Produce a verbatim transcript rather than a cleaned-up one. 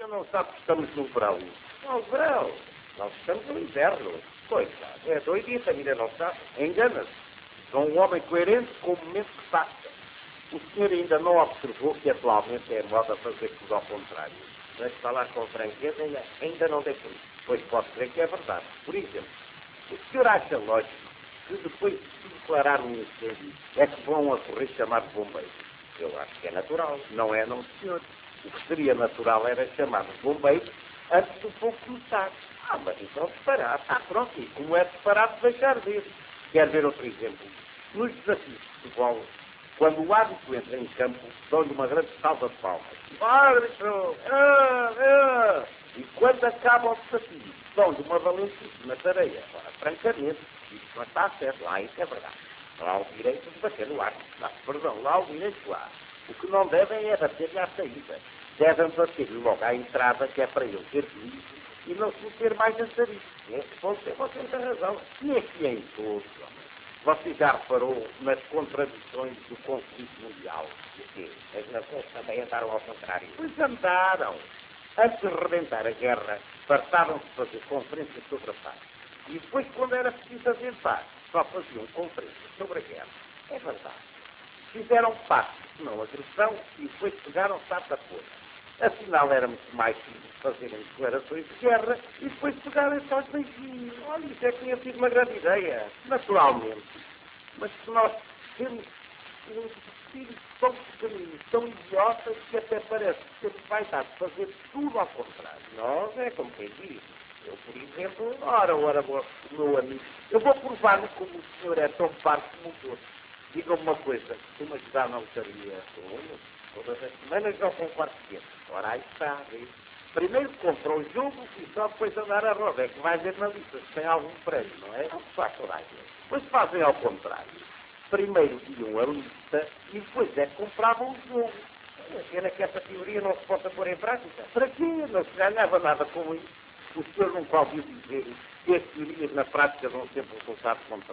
senhor não sabe que estamos no verão. Não, verão. Nós estamos no inverno. Coitado, é doidito, ainda não sabe. Engana-se. Sou um homem coerente com o momento que passa. O senhor ainda não observou que atualmente é moda fazer tudo ao contrário. Mas falar com franqueza ainda, ainda não tem por isso. Pois pode crer que é verdade. Por exemplo, o senhor acha lógico que depois de declarar um incêndio é que vão a correr chamar de bombeiros? Eu acho que é natural. Não é, não, senhor. O que seria natural era chamar de bombeiros antes do fogo começar. Ah, mas então disparado. Ah, pronto. E como é disparado, deixar de ir. Quer ver outro exemplo? Nos desafios de futebol, quando o árbitro entra em campo, dão-lhe uma grande salva de palmas. Árbitro! Ah, ah. E quando acaba o desafio, dão-lhe uma valentíssima tareia. Ora, francamente, isso não está certo. Ah, isso é verdade. Não há o direito de bater no árbitro. Não, perdão, lá o direito há. O que não devem é bater-lhe à saída. Devem bater-lhe logo à entrada, que é para ele ter juízo e não se meter mais a sair. Nesse ponto, você tem razão. E aqui em todos, você já reparou nas contradições do conflito mundial? O quê? As nações também andaram ao contrário. Pois andaram. Antes de rebentar a guerra, fartavam-se de fazer conferências sobre a paz. E depois, quando era preciso fazer paz, só faziam conferências sobre a guerra. É verdade. Fizeram pactos, não agressão, e depois pegaram-se à tapona. Afinal, era muito mais simples fazerem declarações de guerra e depois pegarem-se aos beijinhos. Olha, isso é que tinha sido uma grande ideia. Naturalmente. Mas se nós temos um espírito tão pequenino, tão idiotas, que até parece que temos vaidade de fazer tudo ao contrário. Nós é como quem diz. Eu, por exemplo, ora, ora, meu amigo, eu vou provar-lhe como o senhor é tão parco como os outros. Diga-me uma coisa, costuma ajudar na lotaria? Todas as semanas não com quarto tempo. Ora, aí está, vê. Primeiro compra o jogo e só depois andar a roda. É que vai ver na lista se tem algum prémio, não é? Não se faz toda a gente. Depois fazem ao contrário. Primeiro iam a lista e depois é que compravam o jogo. A pena que essa teoria não se possa pôr em prática. Para quê? Não se ganhava nada com isso. O senhor nunca ouviu dizer que as teorias na prática dão sempre resultados contrários.